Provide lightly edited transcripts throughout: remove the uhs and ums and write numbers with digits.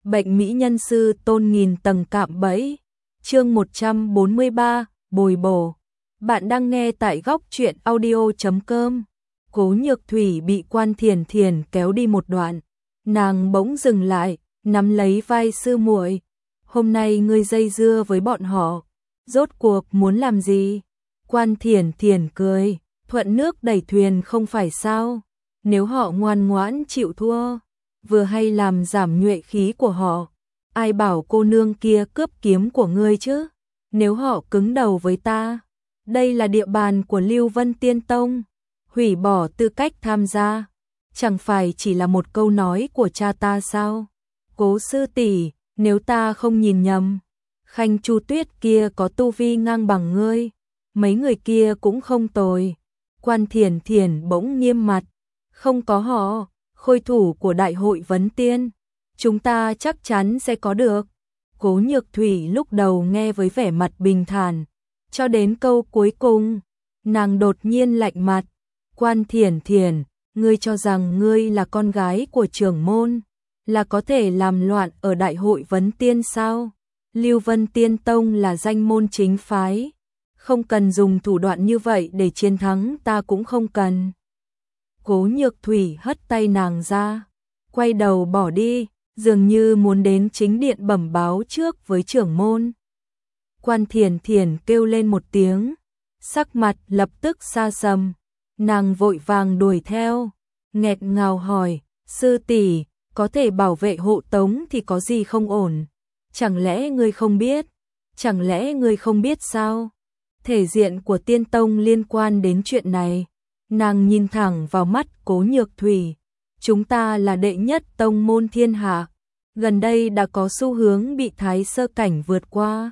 Bệnh mỹ nhân sư tôn nghìn tầng cạm bẫy. Chương 143, bồi bổ. Bạn đang nghe tại góc truyện audio.com. Cố Nhược Thủy bị Quan Thiển Thiển kéo đi một đoạn, nàng bỗng dừng lại, nắm lấy vai sư muội. Hôm nay ngươi dây dưa với bọn họ, rốt cuộc muốn làm gì? Quan Thiển Thiển cười, thuận nước đẩy thuyền không phải sao? Nếu họ ngoan ngoãn chịu thua, vừa hay làm giảm nhuệ khí của họ. Ai bảo cô nương kia cướp kiếm của ngươi chứ? Nếu họ cứng đầu với ta, đây là địa bàn của Lưu Vân Tiên Tông, hủy bỏ tư cách tham gia, chẳng phải chỉ là một câu nói của cha ta sao? Cố sư tỷ, nếu ta không nhìn nhầm, Khanh Chu Tuyết kia có tu vi ngang bằng ngươi, mấy người kia cũng không tồi. Quan Thiển Thiển bỗng nghiêm mặt, không có họ, khôi thủ của Đại hội Vấn Tiên, chúng ta chắc chắn sẽ có được. Cố Nhược Thủy lúc đầu nghe với vẻ mặt bình thản, cho đến câu cuối cùng, nàng đột nhiên lạnh mặt. Quan Thiển Thiển, ngươi cho rằng ngươi là con gái của trưởng môn, là có thể làm loạn ở Đại hội Vấn Tiên sao? Lưu Vân Tiên Tông là danh môn chính phái, không cần dùng thủ đoạn như vậy để chiến thắng, ta cũng không cần. Cố Nhược Thủy hất tay nàng ra, quay đầu bỏ đi, dường như muốn đến chính điện bẩm báo trước với trưởng môn. Quan Thiển Thiển kêu lên một tiếng, sắc mặt lập tức xa sầm, nàng vội vàng đuổi theo, nghẹt ngào hỏi, sư tỷ, có thể bảo vệ hộ tống thì có gì không ổn? Chẳng lẽ ngươi không biết? Chẳng lẽ ngươi không biết sao? Thể diện của Tiên Tông liên quan đến chuyện này. Nàng nhìn thẳng vào mắt Cố Nhược Thủy, chúng ta là đệ nhất tông môn thiên hạ, gần đây đã có xu hướng bị thái sơ cảnh vượt qua.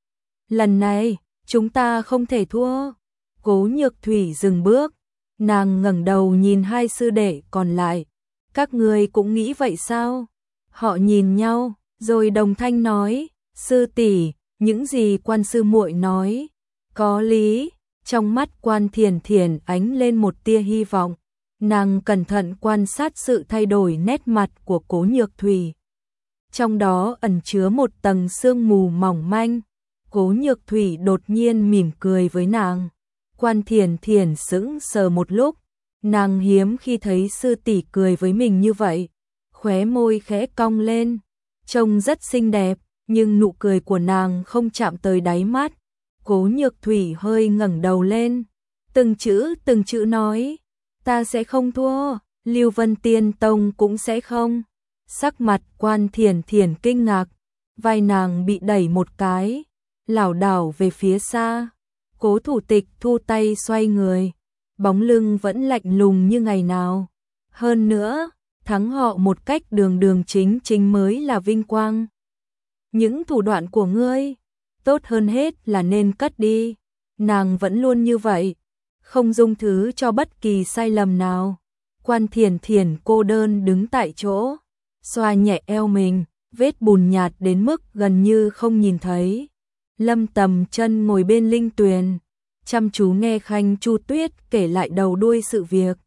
Lần này, chúng ta không thể thua. Cố Nhược Thủy dừng bước, nàng ngẩng đầu nhìn hai sư đệ còn lại. Các ngươi cũng nghĩ vậy sao? Họ nhìn nhau, rồi đồng thanh nói, sư tỷ, những gì quan sư muội nói, có lý. Trong mắt Quan Thiển Thiển ánh lên một tia hy vọng, nàng cẩn thận quan sát sự thay đổi nét mặt của Cố Nhược Thủy. Trong đó ẩn chứa một tầng sương mù mỏng manh. Cố Nhược Thủy đột nhiên mỉm cười với nàng. Quan Thiển Thiển sững sờ một lúc, nàng hiếm khi thấy sư tỷ cười với mình như vậy, khóe môi khẽ cong lên, trông rất xinh đẹp, nhưng nụ cười của nàng không chạm tới đáy mắt. Cố Nhược Thủy hơi ngẩng đầu lên, từng chữ nói, ta sẽ không thua, Lưu Vân Tiên Tông cũng sẽ không. Sắc mặt Quan Thiển Thiển kinh ngạc, vai nàng bị đẩy một cái, lảo đảo về phía xa. Cố thủ tịch thu tay xoay người, bóng lưng vẫn lạnh lùng như ngày nào. Hơn nữa, thắng họ một cách đường đường chính chính mới là vinh quang. Những thủ đoạn của ngươi, tốt hơn hết là nên cất đi. Nàng vẫn luôn như vậy, không dung thứ cho bất kỳ sai lầm nào. Quan Thiển Thiển cô đơn đứng tại chỗ, xoa nhẹ eo mình, vết bùn nhạt đến mức gần như không nhìn thấy. Lâm Tầm Chân ngồi bên linh tuyền, chăm chú nghe Khanh Chu Tuyết kể lại đầu đuôi sự việc.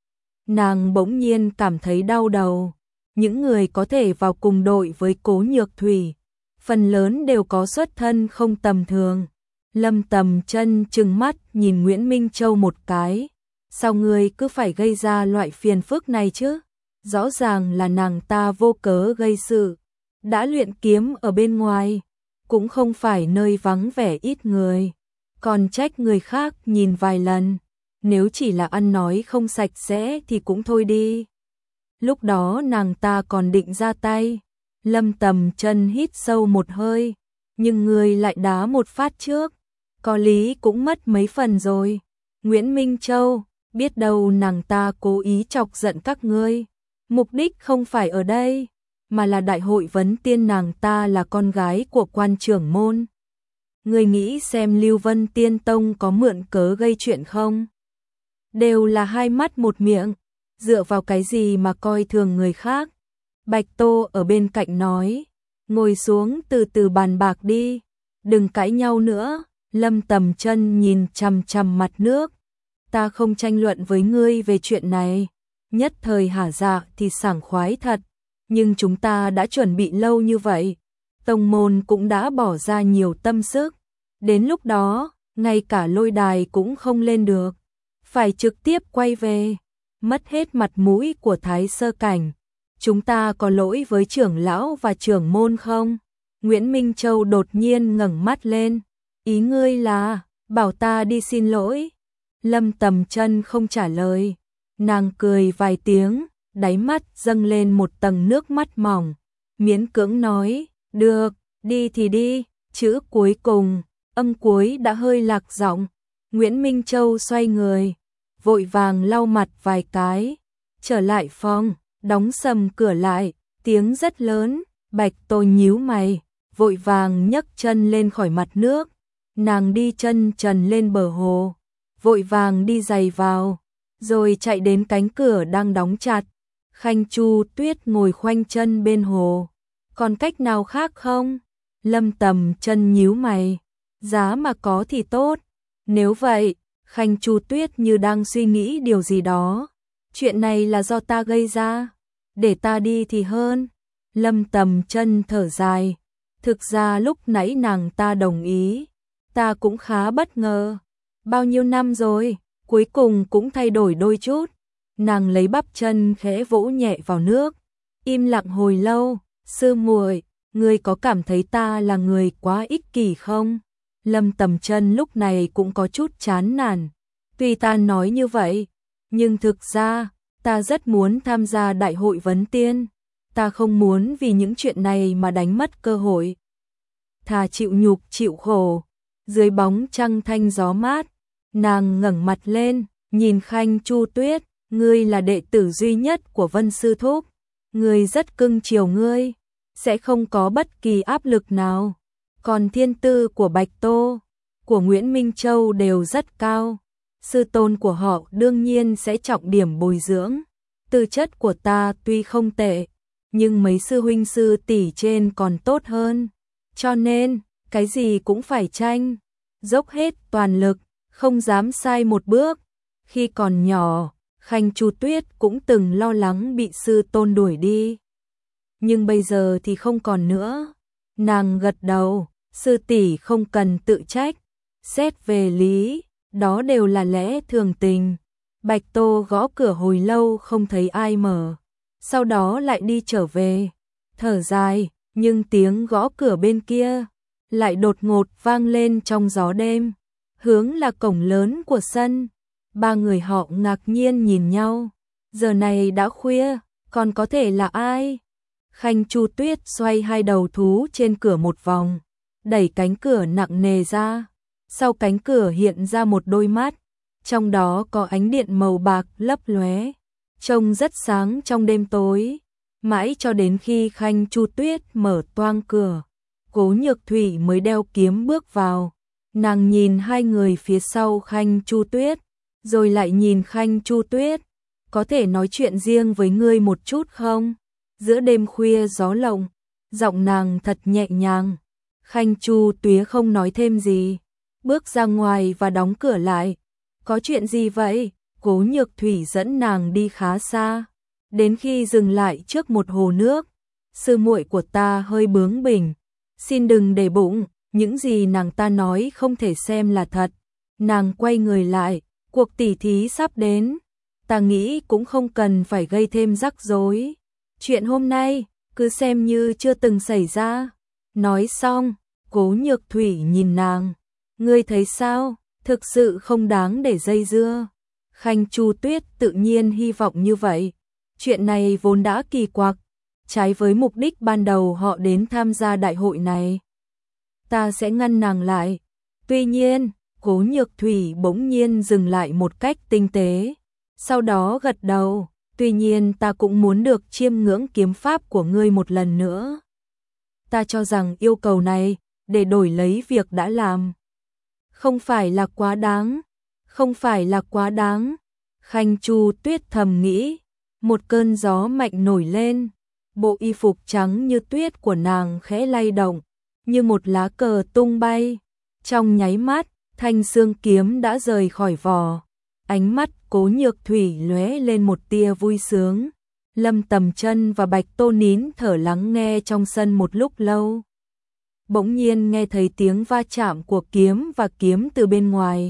Nàng bỗng nhiên cảm thấy đau đầu. Những người có thể vào cùng đội với Cố Nhược Thủy, phần lớn đều có xuất thân không tầm thường. Lâm Tầm Chân trừng mắt nhìn Nguyễn Minh Châu một cái. Sao ngươi cứ phải gây ra loại phiền phức này chứ? Rõ ràng là nàng ta vô cớ gây sự. Đã luyện kiếm ở bên ngoài, cũng không phải nơi vắng vẻ ít người. Còn trách người khác nhìn vài lần. Nếu chỉ là ăn nói không sạch sẽ thì cũng thôi đi. Lúc đó nàng ta còn định ra tay. Lâm Tầm Chân hít sâu một hơi, nhưng người lại đá một phát trước, có lý cũng mất mấy phần rồi. Nguyễn Minh Châu, biết đâu nàng ta cố ý chọc giận các ngươi, mục đích không phải ở đây, mà là Đại hội Vấn Tiên, nàng ta là con gái của Quan trưởng môn. Ngươi nghĩ xem Lưu Vân Tiên Tông có mượn cớ gây chuyện không? Đều là hai mắt một miệng, dựa vào cái gì mà coi thường người khác? Bạch Tô ở bên cạnh nói, ngồi xuống từ từ bàn bạc đi, đừng cãi nhau nữa. Lâm Tầm Chân nhìn chằm chằm mặt nước, ta không tranh luận với ngươi về chuyện này. Nhất thời hả dạ thì sảng khoái thật, nhưng chúng ta đã chuẩn bị lâu như vậy, tông môn cũng đã bỏ ra nhiều tâm sức, đến lúc đó, ngay cả lôi đài cũng không lên được, phải trực tiếp quay về, mất hết mặt mũi của Thái Sơ Cảnh. Chúng ta có lỗi với trưởng lão và trưởng môn không? Nguyễn Minh Châu đột nhiên ngẩng mắt lên, ý ngươi là, bảo ta đi xin lỗi. Lâm Tầm Chân không trả lời, nàng cười vài tiếng, đáy mắt dâng lên một tầng nước mắt mỏng, miễn cưỡng nói, được, đi thì đi, chữ cuối cùng, âm cuối đã hơi lạc giọng. Nguyễn Minh Châu xoay người, vội vàng lau mặt vài cái, trở lại phòng, đóng sầm cửa lại, tiếng rất lớn, Bạch Tô nhíu mày, vội vàng nhấc chân lên khỏi mặt nước, nàng đi chân trần lên bờ hồ, vội vàng đi giày vào, rồi chạy đến cánh cửa đang đóng chặt. Khanh Chu Tuyết ngồi khoanh chân bên hồ, còn cách nào khác không? Lâm Tầm Chân nhíu mày, giá mà có thì tốt, nếu vậy, Khanh Chu Tuyết như đang suy nghĩ điều gì đó, chuyện này là do ta gây ra, để ta đi thì hơn. Lâm Tầm Chân thở dài, thực ra lúc nãy nàng ta đồng ý, ta cũng khá bất ngờ, bao nhiêu năm rồi, cuối cùng cũng thay đổi đôi chút. Nàng lấy bắp chân khẽ vỗ nhẹ vào nước, im lặng hồi lâu, sư muội, ngươi có cảm thấy ta là người quá ích kỷ không? Lâm Tầm Chân lúc này cũng có chút chán nản, tuy ta nói như vậy, nhưng thực ra, ta rất muốn tham gia đại hội vấn tiên, ta không muốn vì những chuyện này mà đánh mất cơ hội. Thà chịu nhục chịu khổ, dưới bóng trăng thanh gió mát, nàng ngẩng mặt lên, nhìn Khanh Chu Tuyết, ngươi là đệ tử duy nhất của Vân Sư Thúc, ngươi rất cưng chiều ngươi, sẽ không có bất kỳ áp lực nào. Còn thiên tư của Bạch Tô, của Nguyễn Minh Châu đều rất cao, sư tôn của họ đương nhiên sẽ trọng điểm bồi dưỡng. Tư chất của ta tuy không tệ, nhưng mấy sư huynh sư tỷ trên còn tốt hơn, cho nên, cái gì cũng phải tranh, dốc hết toàn lực, không dám sai một bước. Khi còn nhỏ, Khanh Chu Tuyết cũng từng lo lắng bị sư tôn đuổi đi. Nhưng bây giờ thì không còn nữa. Nàng gật đầu, sư tỷ không cần tự trách. Xét về lý, đó đều là lẽ thường tình. Bạch Tô gõ cửa hồi lâu không thấy ai mở. Sau đó lại đi trở về. Thở dài, nhưng tiếng gõ cửa bên kia lại đột ngột vang lên trong gió đêm. Hướng là cổng lớn của sân. Ba người họ ngạc nhiên nhìn nhau. Giờ này đã khuya, còn có thể là ai? Khanh Chu Tuyết xoay hai đầu thú trên cửa một vòng, đẩy cánh cửa nặng nề ra. Sau cánh cửa hiện ra một đôi mắt, trong đó có ánh điện màu bạc lấp lóe, trông rất sáng trong đêm tối. Mãi cho đến khi Khanh Chu Tuyết mở toang cửa, Cố Nhược Thủy mới đeo kiếm bước vào. Nàng nhìn hai người phía sau Khanh Chu Tuyết, rồi lại nhìn Khanh Chu Tuyết, có thể nói chuyện riêng với ngươi một chút không? Giữa đêm khuya gió lộng, giọng nàng thật nhẹ nhàng. Khanh Chu Tuyết không nói thêm gì, bước ra ngoài và đóng cửa lại. Có chuyện gì vậy? Cố Nhược Thủy dẫn nàng đi khá xa, đến khi dừng lại trước một hồ nước. Sư muội của ta hơi bướng bỉnh, xin đừng để bụng, những gì nàng ta nói không thể xem là thật. Nàng quay người lại, cuộc tỉ thí sắp đến, ta nghĩ cũng không cần phải gây thêm rắc rối. Chuyện hôm nay, cứ xem như chưa từng xảy ra. Nói xong, Cố Nhược Thủy nhìn nàng, ngươi thấy sao, thực sự không đáng để dây dưa. Khanh Chu Tuyết tự nhiên hy vọng như vậy. Chuyện này vốn đã kỳ quặc, trái với mục đích ban đầu họ đến tham gia đại hội này. Ta sẽ ngăn nàng lại. Tuy nhiên, Cố Nhược Thủy bỗng nhiên dừng lại một cách tinh tế, sau đó gật đầu, tuy nhiên ta cũng muốn được chiêm ngưỡng kiếm pháp của ngươi một lần nữa. Ta cho rằng yêu cầu này, để đổi lấy việc đã làm, không phải là quá đáng, không phải là quá đáng. Khanh Chu Tuyết thầm nghĩ, một cơn gió mạnh nổi lên, bộ y phục trắng như tuyết của nàng khẽ lay động, như một lá cờ tung bay. Trong nháy mắt, thanh xương kiếm đã rời khỏi vỏ. Ánh mắt Cố Nhược Thủy lóe lên một tia vui sướng. Lâm Tầm Chân và Bạch Tô nín thở lắng nghe trong sân một lúc lâu. Bỗng nhiên nghe thấy tiếng va chạm của kiếm và kiếm từ bên ngoài.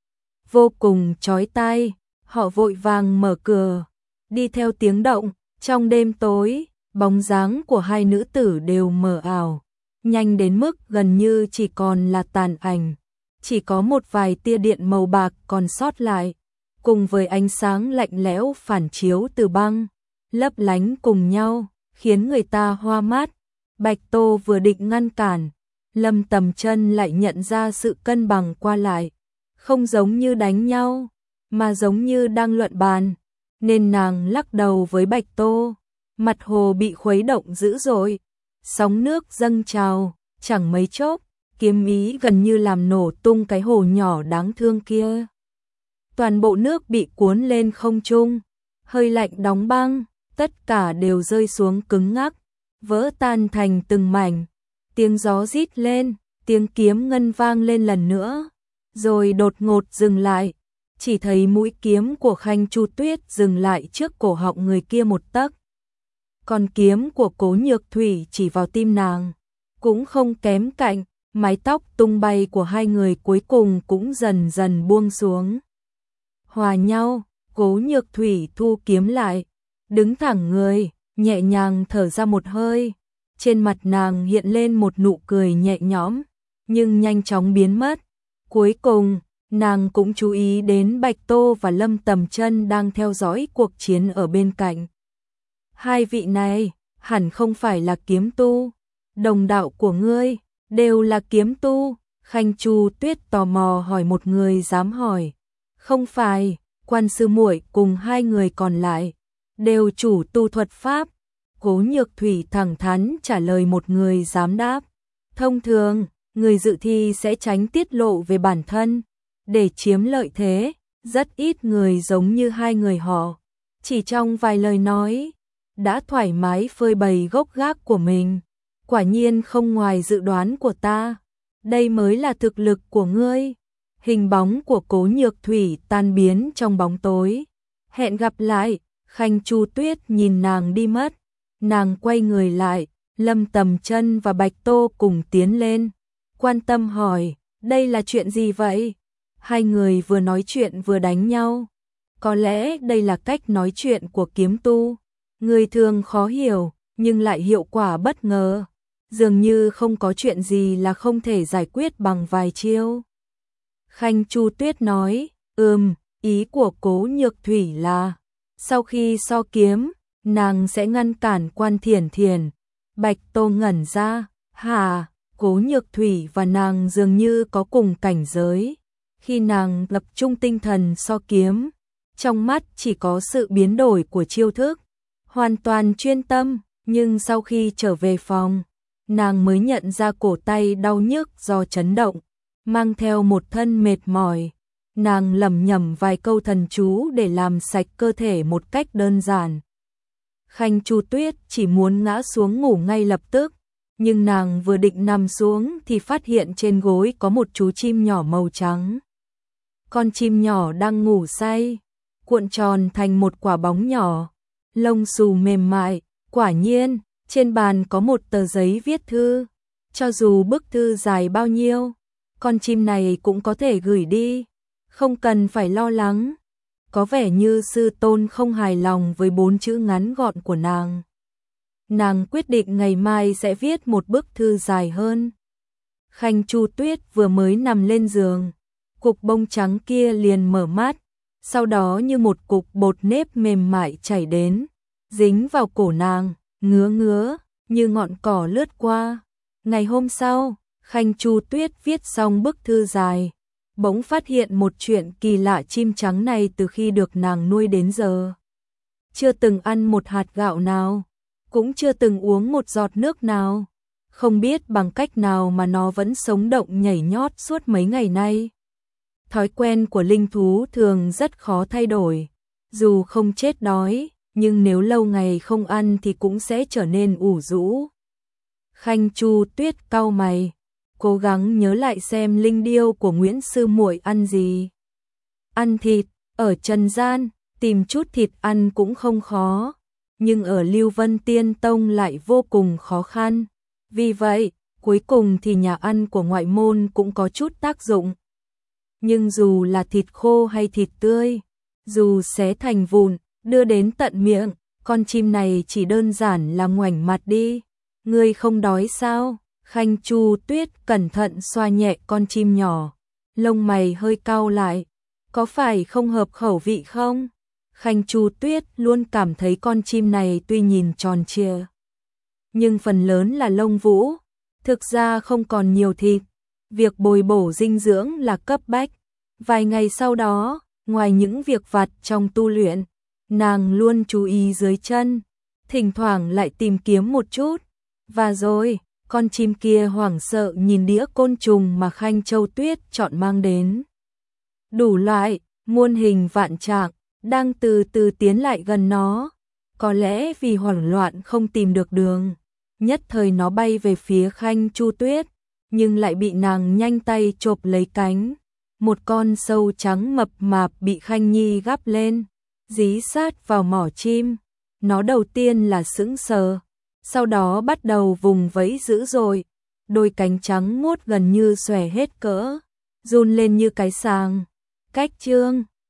Vô cùng chói tai, họ vội vàng mở cửa, đi theo tiếng động. Trong đêm tối, bóng dáng của hai nữ tử đều mờ ảo, nhanh đến mức gần như chỉ còn là tàn ảnh. Chỉ có một vài tia điện màu bạc còn sót lại, cùng với ánh sáng lạnh lẽo phản chiếu từ băng, lấp lánh cùng nhau, khiến người ta hoa mắt. Bạch Tô vừa định ngăn cản, Lâm Tầm Chân lại nhận ra sự cân bằng qua lại, không giống như đánh nhau, mà giống như đang luận bàn, nên nàng lắc đầu với Bạch Tô. Mặt hồ bị khuấy động dữ dội, sóng nước dâng trào, chẳng mấy chốc, kiếm ý gần như làm nổ tung cái hồ nhỏ đáng thương kia. Toàn bộ nước bị cuốn lên không trung, hơi lạnh đóng băng, tất cả đều rơi xuống cứng ngắc, vỡ tan thành từng mảnh. Tiếng gió rít lên, tiếng kiếm ngân vang lên lần nữa, rồi đột ngột dừng lại. Chỉ thấy mũi kiếm của Khanh Chu Tuyết dừng lại trước cổ họng người kia một tấc. Còn kiếm của Cố Nhược Thủy chỉ vào tim nàng, cũng không kém cạnh. Mái tóc tung bay của hai người cuối cùng cũng dần dần buông xuống. Hòa nhau, Cố Nhược Thủy thu kiếm lại, đứng thẳng người, nhẹ nhàng thở ra một hơi. Trên mặt nàng hiện lên một nụ cười nhẹ nhõm, nhưng nhanh chóng biến mất. Cuối cùng, nàng cũng chú ý đến Bạch Tô và Lâm Tầm Chân đang theo dõi cuộc chiến ở bên cạnh. Hai vị này, hẳn không phải là kiếm tu, đồng đạo của ngươi, đều là kiếm tu. Khanh Chu Tuyết tò mò hỏi một người dám hỏi. Không phải, Quan sư muội cùng hai người còn lại, đều chủ tu thuật pháp. Cố Nhược Thủy thẳng thắn trả lời một người dám đáp. Thông thường, người dự thi sẽ tránh tiết lộ về bản thân, để chiếm lợi thế. Rất ít người giống như hai người họ, chỉ trong vài lời nói, đã thoải mái phơi bày gốc gác của mình. Quả nhiên không ngoài dự đoán của ta, đây mới là thực lực của ngươi. Hình bóng của Cố Nhược Thủy tan biến trong bóng tối. Hẹn gặp lại. Khanh Chu Tuyết nhìn nàng đi mất, nàng quay người lại, Lâm Tầm Chân và Bạch Tô cùng tiến lên, quan tâm hỏi, đây là chuyện gì vậy? Hai người vừa nói chuyện vừa đánh nhau. Có lẽ đây là cách nói chuyện của kiếm tu, người thường khó hiểu, nhưng lại hiệu quả bất ngờ. Dường như không có chuyện gì là không thể giải quyết bằng vài chiêu. Khanh Chu Tuyết nói, ý của Cố Nhược Thủy là, sau khi so kiếm, nàng sẽ ngăn cản Quan Thiển Thiển. Bạch Tô ngẩn ra, hả? Cố Nhược Thủy và nàng dường như có cùng cảnh giới. Khi nàng tập trung tinh thần so kiếm, trong mắt chỉ có sự biến đổi của chiêu thức, hoàn toàn chuyên tâm, nhưng sau khi trở về phòng, nàng mới nhận ra cổ tay đau nhức do chấn động, mang theo một thân mệt mỏi. Nàng lẩm nhẩm vài câu thần chú để làm sạch cơ thể một cách đơn giản. Khanh Chu Tuyết chỉ muốn ngã xuống ngủ ngay lập tức, nhưng nàng vừa định nằm xuống thì phát hiện trên gối có một chú chim nhỏ màu trắng. Con chim nhỏ đang ngủ say, cuộn tròn thành một quả bóng nhỏ, lông xù mềm mại. Quả nhiên, trên bàn có một tờ giấy viết thư. Cho dù bức thư dài bao nhiêu, con chim này cũng có thể gửi đi, không cần phải lo lắng. Có vẻ như sư tôn không hài lòng với 4 chữ ngắn gọn của nàng. Nàng quyết định ngày mai sẽ viết một bức thư dài hơn. Khanh Chu Tuyết vừa mới nằm lên giường, cục bông trắng kia liền mở mắt, sau đó như một cục bột nếp mềm mại chảy đến, dính vào cổ nàng, ngứa ngứa, như ngọn cỏ lướt qua. Ngày hôm sau, Khanh Chu Tuyết viết xong bức thư dài, bỗng phát hiện một chuyện kỳ lạ. Chim trắng này từ khi được nàng nuôi đến giờ, chưa từng ăn một hạt gạo nào, cũng chưa từng uống một giọt nước nào. Không biết bằng cách nào mà nó vẫn sống động nhảy nhót suốt mấy ngày nay. Thói quen của linh thú thường rất khó thay đổi. Dù không chết đói, nhưng nếu lâu ngày không ăn thì cũng sẽ trở nên ủ rũ. Khanh Chu Tuyết cau mày, cố gắng nhớ lại xem linh điêu của Nguyễn sư muội ăn gì. Ăn thịt, ở trần gian, tìm chút thịt ăn cũng không khó. nhưng ở Lưu Vân Tiên Tông lại vô cùng khó khăn. Vì vậy, cuối cùng thì nhà ăn của ngoại môn cũng có chút tác dụng. Nhưng dù là thịt khô hay thịt tươi, dù xé thành vụn, đưa đến tận miệng, con chim này chỉ đơn giản là ngoảnh mặt đi. Ngươi không đói sao? Khanh Chu Tuyết cẩn thận xoa nhẹ con chim nhỏ, lông mày hơi cau lại. Có phải không hợp khẩu vị không? Khanh Chu Tuyết luôn cảm thấy con chim này tuy nhìn tròn trịa, nhưng phần lớn là lông vũ, thực ra không còn nhiều thịt. Việc bồi bổ dinh dưỡng là cấp bách. Vài ngày sau đó, ngoài những việc vặt trong tu luyện, nàng luôn chú ý dưới chân, thỉnh thoảng lại tìm kiếm một chút. Và rồi, con chim kia hoảng sợ nhìn đĩa côn trùng mà Khanh Châu Tuyết chọn mang đến. Đủ loại, muôn hình vạn trạng, đang từ từ tiến lại gần nó. Có lẽ vì hoảng loạn không tìm được đường, nhất thời nó bay về phía Khanh Chu Tuyết, nhưng lại bị nàng nhanh tay chộp lấy cánh. Một con sâu trắng mập mạp bị Khanh Nhi gắp lên, dí sát vào mỏ chim. Nó đầu tiên là sững sờ, sau đó bắt đầu vùng vẫy dữ dội, đôi cánh trắng muốt gần như xòe hết cỡ, run lên như cái sàng. Cách chương